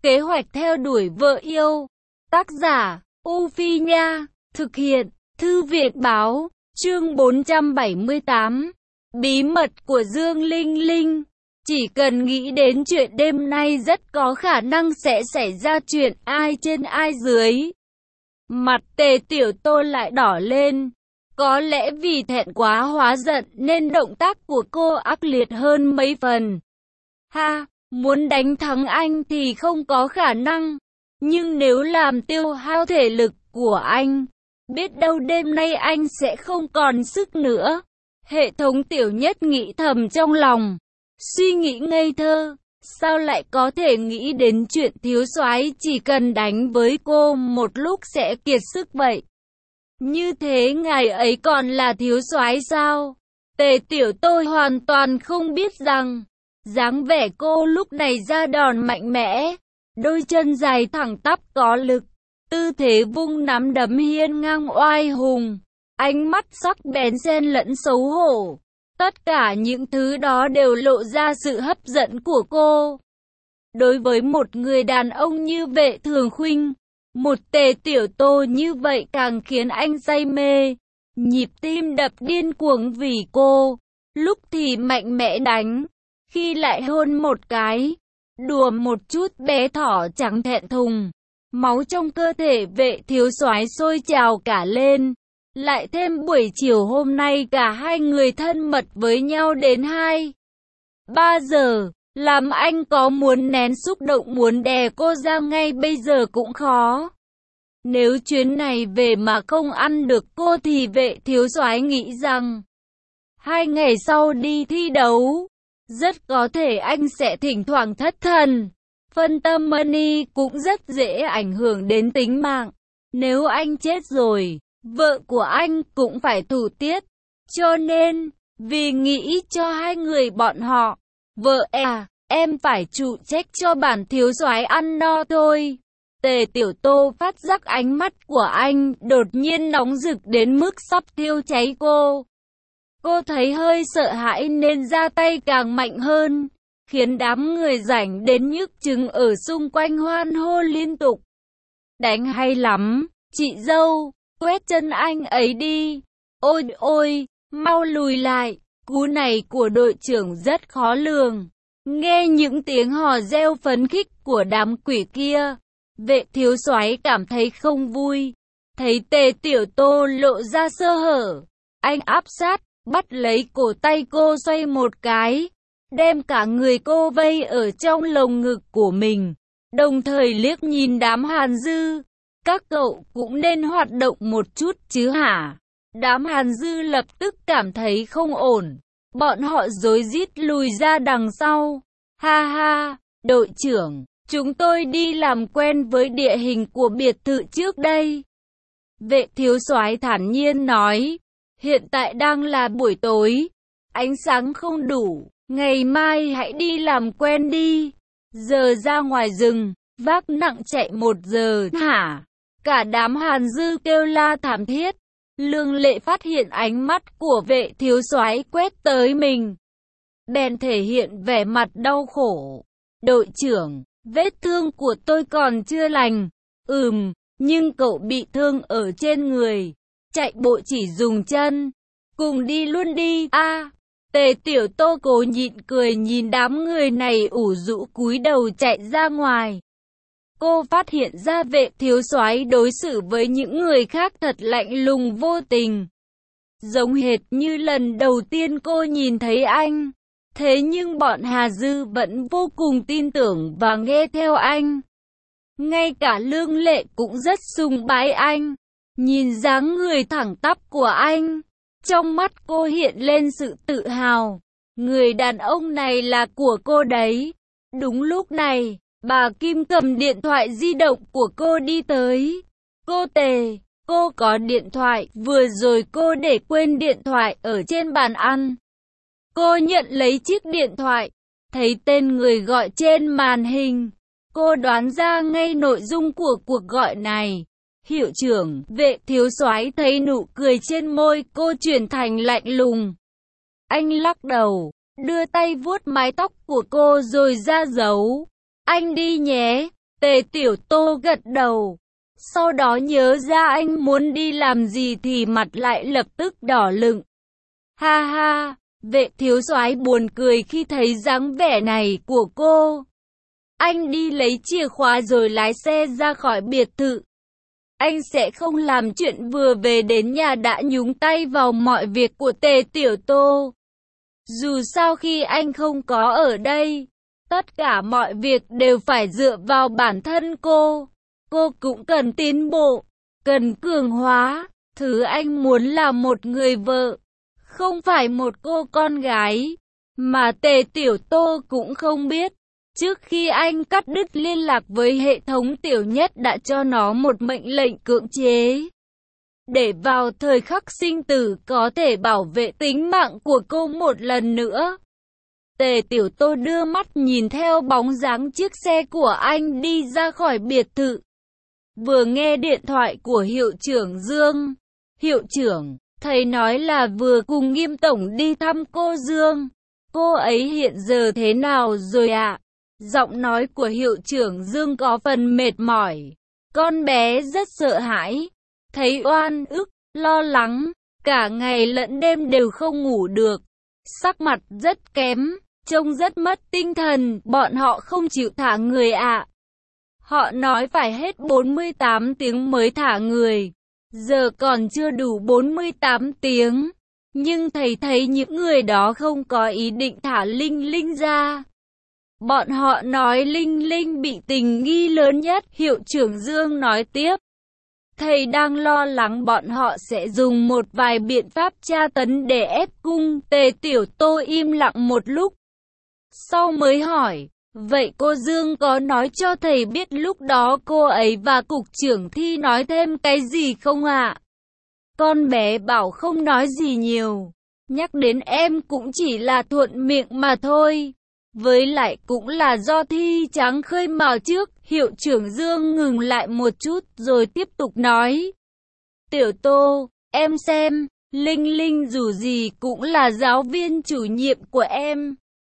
Kế hoạch theo đuổi vợ yêu. Tác giả, U Phi Nha. Thực hiện, Thư viện Báo. Chương 478. Bí mật của Dương Linh Linh. Chỉ cần nghĩ đến chuyện đêm nay rất có khả năng sẽ xảy ra chuyện ai trên ai dưới. Mặt Tề Tiểu Tô lại đỏ lên. Có lẽ vì thẹn quá hóa giận nên động tác của cô ác liệt hơn mấy phần. Ha, muốn đánh thắng anh thì không có khả năng. Nhưng nếu làm tiêu hao thể lực của anh, biết đâu đêm nay anh sẽ không còn sức nữa. Hệ thống Tiểu Nhất nghĩ thầm trong lòng. Suy nghĩ ngây thơ, sao lại có thể nghĩ đến chuyện thiếu soái chỉ cần đánh với cô một lúc sẽ kiệt sức vậy? Như thế ngài ấy còn là thiếu soái sao? Tề Tiểu Tô hoàn toàn không biết rằng, dáng vẻ cô lúc này ra đòn mạnh mẽ, đôi chân dài thẳng tắp có lực, tư thế vung nắm đấm hiên ngang oai hùng, ánh mắt sắc bén xen lẫn xấu hổ. Tất cả những thứ đó đều lộ ra sự hấp dẫn của cô. Đối với một người đàn ông như Vệ Thường Khuynh, một Tề Tiểu Tô như vậy càng khiến anh say mê. Nhịp tim đập điên cuồng vì cô, lúc thì mạnh mẽ đánh, khi lại hôn một cái, đùa một chút bé thỏ chẳng thẹn thùng. Máu trong cơ thể Vệ thiếu soái sôi trào cả lên. Lại thêm buổi chiều hôm nay cả hai người thân mật với nhau đến 2-3 giờ, làm anh có muốn nén xúc động muốn đè cô ra ngay bây giờ cũng khó. Nếu chuyến này về mà không ăn được cô thì Vệ thiếu soái nghĩ rằng 2 ngày sau đi thi đấu, rất có thể anh sẽ thỉnh thoảng thất thần. Phân tâm money cũng rất dễ ảnh hưởng đến tính mạng. Nếu anh chết rồi, vợ của anh cũng phải thủ tiết. Cho nên, vì nghĩ cho hai người bọn họ, vợ em phải trụ trách cho bản thiếu soái ăn no thôi. Tề Tiểu Tô phát giác ánh mắt của anh đột nhiên nóng rực đến mức sắp thiêu cháy cô. Cô thấy hơi sợ hãi nên ra tay càng mạnh hơn, khiến đám người rảnh đến nhức chừng ở xung quanh hoan hô liên tục. Đánh hay lắm, chị dâu, quét chân anh ấy đi. Ôi ôi, mau lùi lại, cú này của đội trưởng rất khó lường. Nghe những tiếng hò reo phấn khích của đám quỷ kia, Vệ thiếu soái cảm thấy không vui. Thấy Tề Tiểu Tô lộ ra sơ hở, anh áp sát, bắt lấy cổ tay cô xoay một cái, đem cả người cô vây ở trong lồng ngực của mình, đồng thời liếc nhìn đám Hàn Dư. Các cậu cũng nên hoạt động một chút chứ hả? Đám Hàn Dư lập tức cảm thấy không ổn. Bọn họ rối rít lùi ra đằng sau. Ha ha, đội trưởng, chúng tôi đi làm quen với địa hình của biệt thự trước đây. Vệ thiếu soái thản nhiên nói. Hiện tại đang là buổi tối, ánh sáng không đủ, ngày mai hãy đi làm quen đi. Giờ ra ngoài rừng, vác nặng chạy 1 giờ hả? Cả đám Hàn Dư kêu la thảm thiết. Lương Lệ phát hiện ánh mắt của Vệ thiếu soái quét tới mình, bèn thể hiện vẻ mặt đau khổ. Đội trưởng, vết thương của tôi còn chưa lành. Nhưng cậu bị thương ở trên người, chạy bộ chỉ dùng chân. Cùng đi luôn đi. Tề Tiểu Tô cố nhịn cười nhìn đám người này ủ rũ cúi đầu chạy ra ngoài. Cô phát hiện ra Vệ thiếu soái đối xử với những người khác thật lạnh lùng vô tình, giống hệt như lần đầu tiên cô nhìn thấy anh. Thế nhưng bọn Hà Dư vẫn vô cùng tin tưởng và nghe theo anh. Ngay cả Lương Lệ cũng rất sùng bái anh. Nhìn dáng người thẳng tắp của anh, trong mắt cô hiện lên sự tự hào. Người đàn ông này là của cô đấy. Đúng lúc này, bà Kim cầm điện thoại di động của cô đi tới. Cô Tề, cô có điện thoại, vừa rồi cô để quên điện thoại ở trên bàn ăn. Cô nhận lấy chiếc điện thoại, thấy tên người gọi trên màn hình. Cô đoán ra ngay nội dung của cuộc gọi này. Hiệu trưởng. Vệ thiếu soái thấy nụ cười trên môi cô chuyển thành lạnh lùng. Anh lắc đầu, đưa tay vuốt mái tóc của cô rồi ra dấu. Anh đi nhé. Tề Tiểu Tô gật đầu. Sau đó nhớ ra anh muốn đi làm gì thì mặt lại lập tức đỏ lựng. Ha ha, Vệ thiếu soái buồn cười khi thấy dáng vẻ này của cô. Anh đi lấy chìa khóa rồi lái xe ra khỏi biệt thự. Anh sẽ không làm chuyện vừa về đến nhà đã nhúng tay vào mọi việc của Tề Tiểu Tô. Dù sao khi anh không có ở đây, tất cả mọi việc đều phải dựa vào bản thân cô. Cô cũng cần tiến bộ, cần cường hóa. Thứ anh muốn là một người vợ, không phải một cô con gái. Mà Tề Tiểu Tô cũng không biết. Trước khi anh cắt đứt liên lạc với hệ thống, Tiểu Nhất đã cho nó một mệnh lệnh cưỡng chế. Để vào thời khắc sinh tử có thể bảo vệ tính mạng của cô một lần nữa. Tề Tiểu Tô đưa mắt nhìn theo bóng dáng chiếc xe của anh đi ra khỏi biệt thự. Vừa nghe điện thoại của hiệu trưởng Dương. Hiệu trưởng, thầy nói là vừa cùng Nghiêm tổng đi thăm cô Dương. Cô ấy hiện giờ thế nào rồi ạ? Giọng nói của hiệu trưởng Dương có phần mệt mỏi. Con bé rất sợ hãi, thấy oan ức, lo lắng, cả ngày lẫn đêm đều không ngủ được. Sắc mặt rất kém, trông rất mất tinh thần, bọn họ không chịu thả người ạ. Họ nói phải hết 48 tiếng mới thả người. Giờ còn chưa đủ 48 tiếng. Nhưng thầy thấy những người đó không có ý định thả Linh Linh ra. Bọn họ nói Linh Linh bị tình nghi lớn nhất, hiệu trưởng Dương nói tiếp. Thầy đang lo lắng bọn họ sẽ dùng một vài biện pháp tra tấn để ép cung. Tề Tiểu Tô im lặng một lúc. Sau mới hỏi, vậy cô Dương có nói cho thầy biết lúc đó cô ấy và cục trưởng Thi nói thêm cái gì không ạ? Con bé bảo không nói gì nhiều. Nhắc đến em cũng chỉ là thuận miệng mà thôi. Với lại cũng là do Thi Trắng khơi mào trước. Hiệu trưởng Dương ngừng lại một chút rồi tiếp tục nói. Tiểu Tô, em xem, Linh Linh dù gì cũng là giáo viên chủ nhiệm của em.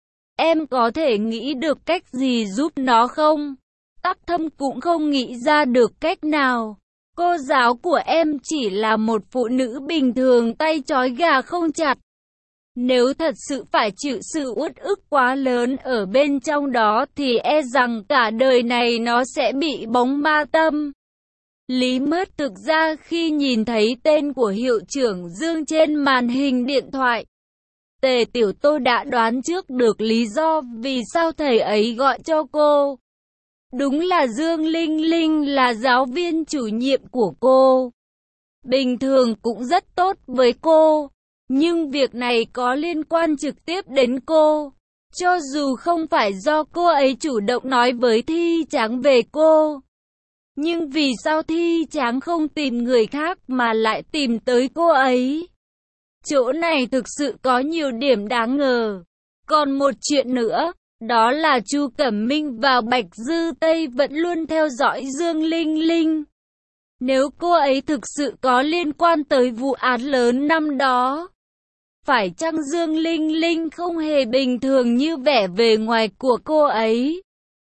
Em có thể nghĩ được cách gì giúp nó không? Tắc Thâm cũng không nghĩ ra được cách nào. Cô giáo của em chỉ là một phụ nữ bình thường tay trói gà không chặt. Nếu thật sự phải chịu sự uất ức quá lớn ở bên trong đó thì e rằng cả đời này nó sẽ bị bóng ma tâm. Lý Mất thực ra khi nhìn thấy tên của hiệu trưởng Dương trên màn hình điện thoại, Tề Tiểu Tô đã đoán trước được lý do vì sao thầy ấy gọi cho cô. Đúng là Dương Linh Linh là giáo viên chủ nhiệm của cô. Bình thường cũng rất tốt với cô. Nhưng việc này có liên quan trực tiếp đến cô. Cho dù không phải do cô ấy chủ động nói với Thi Trắng về cô. Nhưng vì sao Thi Trắng không tìm người khác mà lại tìm tới cô ấy? Chỗ này thực sự có nhiều điểm đáng ngờ. Còn một chuyện nữa, đó là Chu Cẩm Minh và Bạch Dư Tây vẫn luôn theo dõi Dương Linh Linh. Nếu cô ấy thực sự có liên quan tới vụ án lớn năm đó, phải chăng Dương Linh Linh không hề bình thường như vẻ bề ngoài của cô ấy?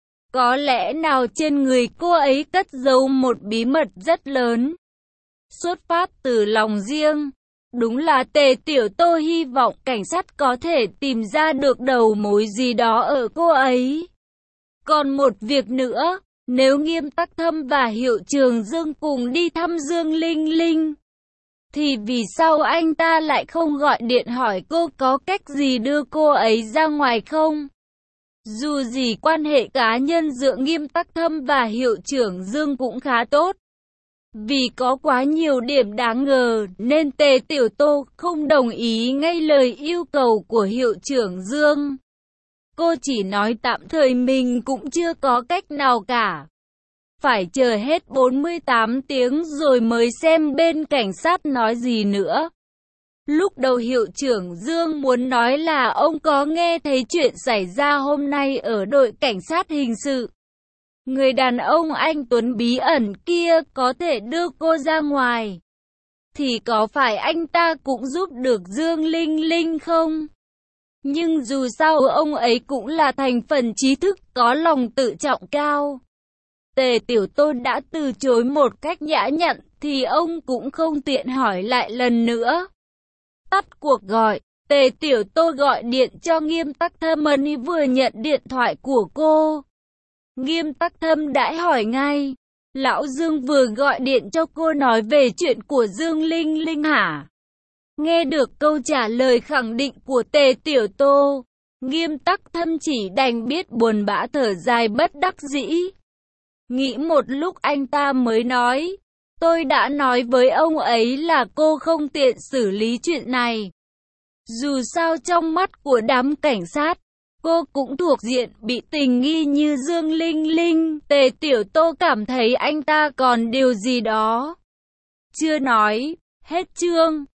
Có lẽ nào trên người cô ấy cất giấu một bí mật rất lớn, xuất phát từ lòng riêng? Đúng là Tề Tiểu Tô hy vọng cảnh sát có thể tìm ra được đầu mối gì đó ở cô ấy. Còn một việc nữa, nếu Nghiêm Tắc Thâm và hiệu trưởng Dương cùng đi thăm Dương Linh Linh, thì vì sao anh ta lại không gọi điện hỏi cô có cách gì đưa cô ấy ra ngoài không? Dù gì quan hệ cá nhân giữa Nghiêm Tắc Thâm và hiệu trưởng Dương cũng khá tốt. Vì có quá nhiều điểm đáng ngờ nên Tề Tiểu Tô không đồng ý ngay lời yêu cầu của hiệu trưởng Dương. Cô chỉ nói tạm thời mình cũng chưa có cách nào cả. Phải chờ hết 48 tiếng rồi mới xem bên cảnh sát nói gì nữa. Lúc đầu hiệu trưởng Dương muốn nói là ông có nghe thấy chuyện xảy ra hôm nay ở đội cảnh sát hình sự. Người đàn ông anh Tuấn bí ẩn kia có thể đưa cô ra ngoài. Thì có phải anh ta cũng giúp được Dương Linh Linh không? Nhưng dù sao ông ấy cũng là thành phần trí thức có lòng tự trọng cao. Tề Tiểu Tô đã từ chối một cách nhã nhặn, thì ông cũng không tiện hỏi lại lần nữa. Tắt cuộc gọi, Tề Tiểu Tô gọi điện cho Nghiêm Tắc Thâm. Vừa nhận điện thoại của cô, Nghiêm Tắc Thâm đã hỏi ngay. Lão Dương vừa gọi điện cho cô nói về chuyện của Dương Linh Linh hả? Nghe được câu trả lời khẳng định của Tề Tiểu Tô, Nghiêm Tắc Thâm chỉ đành biết buồn bã thở dài bất đắc dĩ. Nghĩ một lúc anh ta mới nói, tôi đã nói với ông ấy là cô không tiện xử lý chuyện này. Dù sao trong mắt của đám cảnh sát, cô cũng thuộc diện bị tình nghi như Dương Linh Linh. Tề Tiểu Tô cảm thấy anh ta còn điều gì đó chưa nói. Hết chương.